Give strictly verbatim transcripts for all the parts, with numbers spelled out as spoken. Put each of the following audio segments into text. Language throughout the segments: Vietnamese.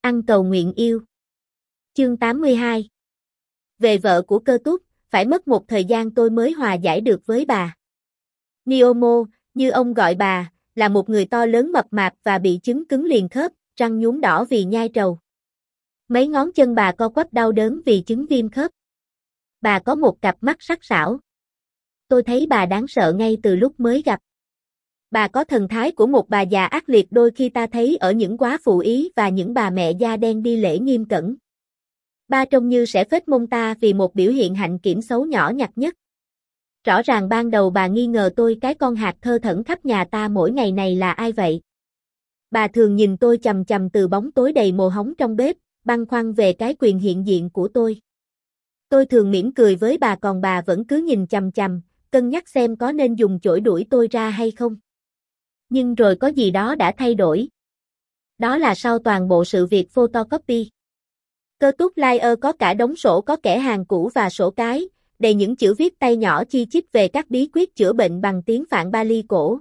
Ăn cầu nguyện yêu. Chương tám mươi hai. Về vợ của Cơ Túc, phải mất một thời gian tôi mới hòa giải được với bà. Neomo, như ông gọi bà, là một người to lớn mập mạp và bị chứng cứng liền khớp, răng nhuốm đỏ vì nhai trầu. Mấy ngón chân bà co quắp đau đớn vì chứng viêm khớp. Bà có một cặp mắt sắc sảo. Tôi thấy bà đáng sợ ngay từ lúc mới gặp. Bà có thần thái của một bà già ác liệt đôi khi ta thấy ở những góa phụ Ý và những bà mẹ da đen đi lễ nghiêm cẩn. Ba trông như sẽ phết mông ta vì một biểu hiện hạnh kiểm xấu nhỏ nhặt nhất. Rõ ràng ban đầu bà nghi ngờ tôi cái con hạt thơ thẩn khắp nhà ta mỗi ngày này là ai vậy. Bà thường nhìn tôi chằm chằm từ bóng tối đầy mồ hóng trong bếp, băn khoăn về cái quyền hiện diện của tôi. Tôi thường mỉm cười với bà còn bà vẫn cứ nhìn chằm chằm, cân nhắc xem có nên dùng chổi đuổi tôi ra hay không. Nhưng rồi có gì đó đã thay đổi. Đó là sau toàn bộ sự việc photocopy. Cơ Túc Liar có cả đống sổ có kẻ hàng cũ và sổ cái, đầy những chữ viết tay nhỏ chi chít về các bí quyết chữa bệnh bằng tiếng Phạn Bali cổ.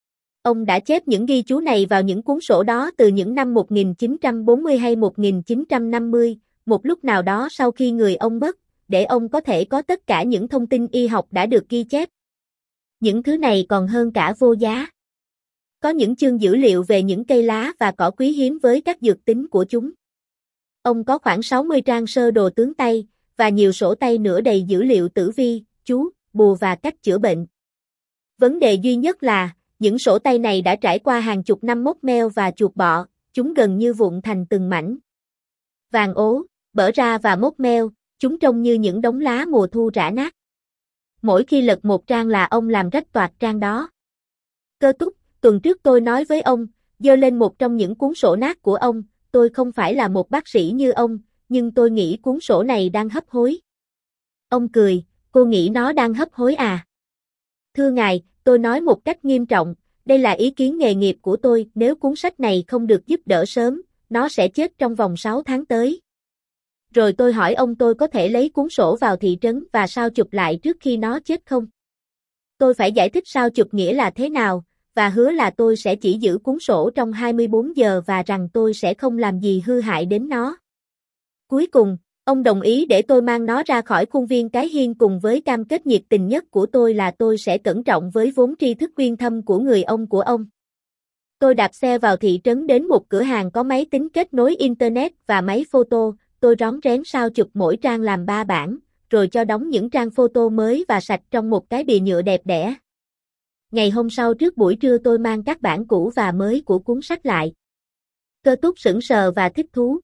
Ông đã chép những ghi chú này vào những cuốn sổ đó từ những năm một nghìn chín trăm bốn mươi hay một nghìn chín trăm năm mươi, một lúc nào đó sau khi người ông mất, để ông có thể có tất cả những thông tin y học đã được ghi chép. Những thứ này còn hơn cả vô giá. Có những chương dữ liệu về những cây lá và cỏ quý hiếm với các dược tính của chúng. Ông có khoảng sáu mươi trang sơ đồ tướng tay, và nhiều sổ tay nữa đầy dữ liệu tử vi, chú, bùa và cách chữa bệnh. Vấn đề duy nhất là, những sổ tay này đã trải qua hàng chục năm mốc meo và chuột bọ, chúng gần như vụn thành từng mảnh. Vàng ố, bở ra và mốc meo, chúng trông như những đống lá mùa thu rã nát. Mỗi khi lật một trang là ông làm rách toạc trang đó. Cơ Túc, tuần trước tôi nói với ông, giơ lên một trong những cuốn sổ nát của ông, tôi không phải là một bác sĩ như ông, nhưng tôi nghĩ cuốn sổ này đang hấp hối. Ông cười, cô nghĩ nó đang hấp hối à? Thưa ngài, tôi nói một cách nghiêm trọng, đây là ý kiến nghề nghiệp của tôi, nếu cuốn sách này không được giúp đỡ sớm, nó sẽ chết trong vòng sáu tháng tới. Rồi tôi hỏi ông tôi có thể lấy cuốn sổ vào thị trấn và sao chụp lại trước khi nó chết không? Tôi phải giải thích sao chụp nghĩa là thế nào, và hứa là tôi sẽ chỉ giữ cuốn sổ trong hai mươi bốn giờ và rằng tôi sẽ không làm gì hư hại đến nó. Cuối cùng, ông đồng ý để tôi mang nó ra khỏi khuôn viên cái hiên cùng với cam kết nhiệt tình nhất của tôi là tôi sẽ cẩn trọng với vốn tri thức uyên thâm của người ông của ông. Tôi đạp xe vào thị trấn đến một cửa hàng có máy tính kết nối Internet và máy photo, tôi rón rén sao chụp mỗi trang làm ba bản, rồi cho đóng những trang photo mới và sạch trong một cái bìa nhựa đẹp đẽ. Ngày hôm sau trước buổi trưa tôi mang các bản cũ và mới của cuốn sách lại. Cơ Túc sững sờ và thích thú.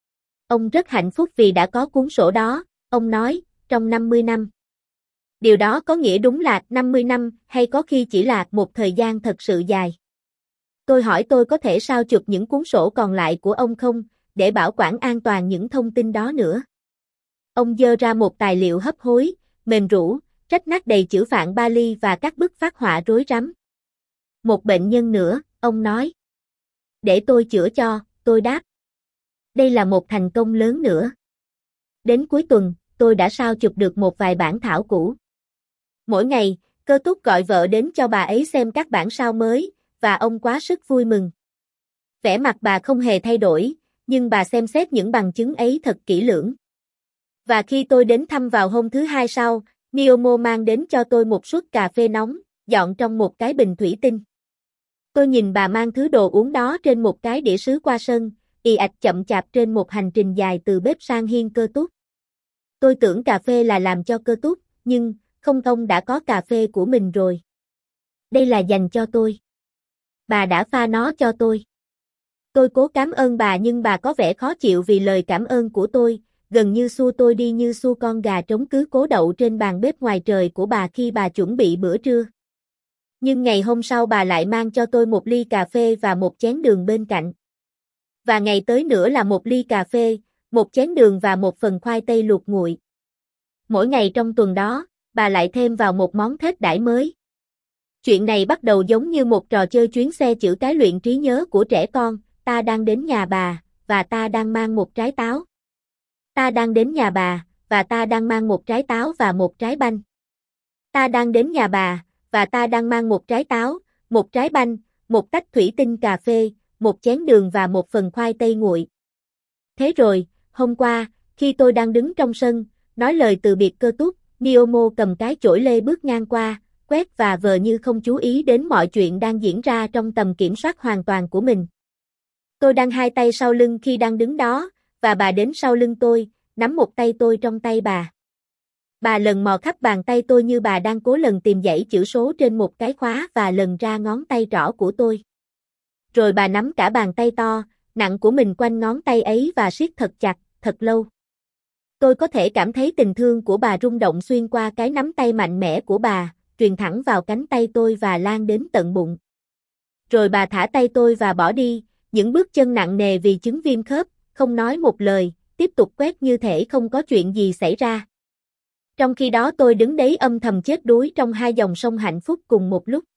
Ông rất hạnh phúc vì đã có cuốn sổ đó, ông nói, trong năm mươi năm. Điều đó có nghĩa đúng là năm mươi năm hay có khi chỉ là một thời gian thật sự dài. Tôi hỏi tôi có thể sao chụp những cuốn sổ còn lại của ông không, để bảo quản an toàn những thông tin đó nữa. Ông giơ ra một tài liệu hấp hối, mềm rũ, rách nát đầy chữ Phạn Bali và các bức phác họa rối rắm. Một bệnh nhân nữa, ông nói. Để tôi chữa cho, tôi đáp. Đây là một thành công lớn nữa. Đến cuối tuần, tôi đã sao chụp được một vài bản thảo cũ. Mỗi ngày, Cơ Túc gọi vợ đến cho bà ấy xem các bản sao mới, và ông quá sức vui mừng. Vẻ mặt bà không hề thay đổi, nhưng bà xem xét những bằng chứng ấy thật kỹ lưỡng. Và khi tôi đến thăm vào hôm thứ hai sau, Neomo mang đến cho tôi một suất cà phê nóng, dọn trong một cái bình thủy tinh. Tôi nhìn bà mang thứ đồ uống đó trên một cái đĩa sứ qua sân, ì ạch chậm chạp trên một hành trình dài từ bếp sang hiên Cơ Túc. Tôi tưởng cà phê là làm cho Cơ Túc, nhưng, không ông đã có cà phê của mình rồi. Đây là dành cho tôi. Bà đã pha nó cho tôi. Tôi cố cảm ơn bà nhưng bà có vẻ khó chịu vì lời cảm ơn của tôi, gần như xua tôi đi như xua con gà trống cứ cố đậu trên bàn bếp ngoài trời của bà khi bà chuẩn bị bữa trưa. Nhưng ngày hôm sau bà lại mang cho tôi một ly cà phê và một chén đường bên cạnh. Và ngày tới nữa là một ly cà phê, một chén đường và một phần khoai tây luộc nguội. Mỗi ngày trong tuần đó, bà lại thêm vào một món thết đãi mới. Chuyện này bắt đầu giống như một trò chơi chuyến xe chữ cái luyện trí nhớ của trẻ con, ta đang đến nhà bà, và ta đang mang một trái táo. Ta đang đến nhà bà, và ta đang mang một trái táo và một trái banh. Ta đang đến nhà bà, và ta đang mang một trái táo, một trái banh, một tách thủy tinh cà phê, một chén đường và một phần khoai tây nguội. Thế rồi, hôm qua, khi tôi đang đứng trong sân, nói lời từ biệt Cơ Túc, Miyomo cầm cái chổi lê bước ngang qua, quét và vờ như không chú ý đến mọi chuyện đang diễn ra trong tầm kiểm soát hoàn toàn của mình. Tôi đang hai tay sau lưng khi đang đứng đó, và bà đến sau lưng tôi, nắm một tay tôi trong tay bà. Bà lần mò khắp bàn tay tôi như bà đang cố lần tìm dãy chữ số trên một cái khóa và lần ra ngón tay trỏ của tôi. Rồi bà nắm cả bàn tay to, nặng của mình quanh ngón tay ấy và siết thật chặt, thật lâu. Tôi có thể cảm thấy tình thương của bà rung động xuyên qua cái nắm tay mạnh mẽ của bà, truyền thẳng vào cánh tay tôi và lan đến tận bụng. Rồi bà thả tay tôi và bỏ đi, những bước chân nặng nề vì chứng viêm khớp, không nói một lời, tiếp tục quét như thể không có chuyện gì xảy ra. Trong khi đó tôi đứng đấy âm thầm chết đuối trong hai dòng sông hạnh phúc cùng một lúc.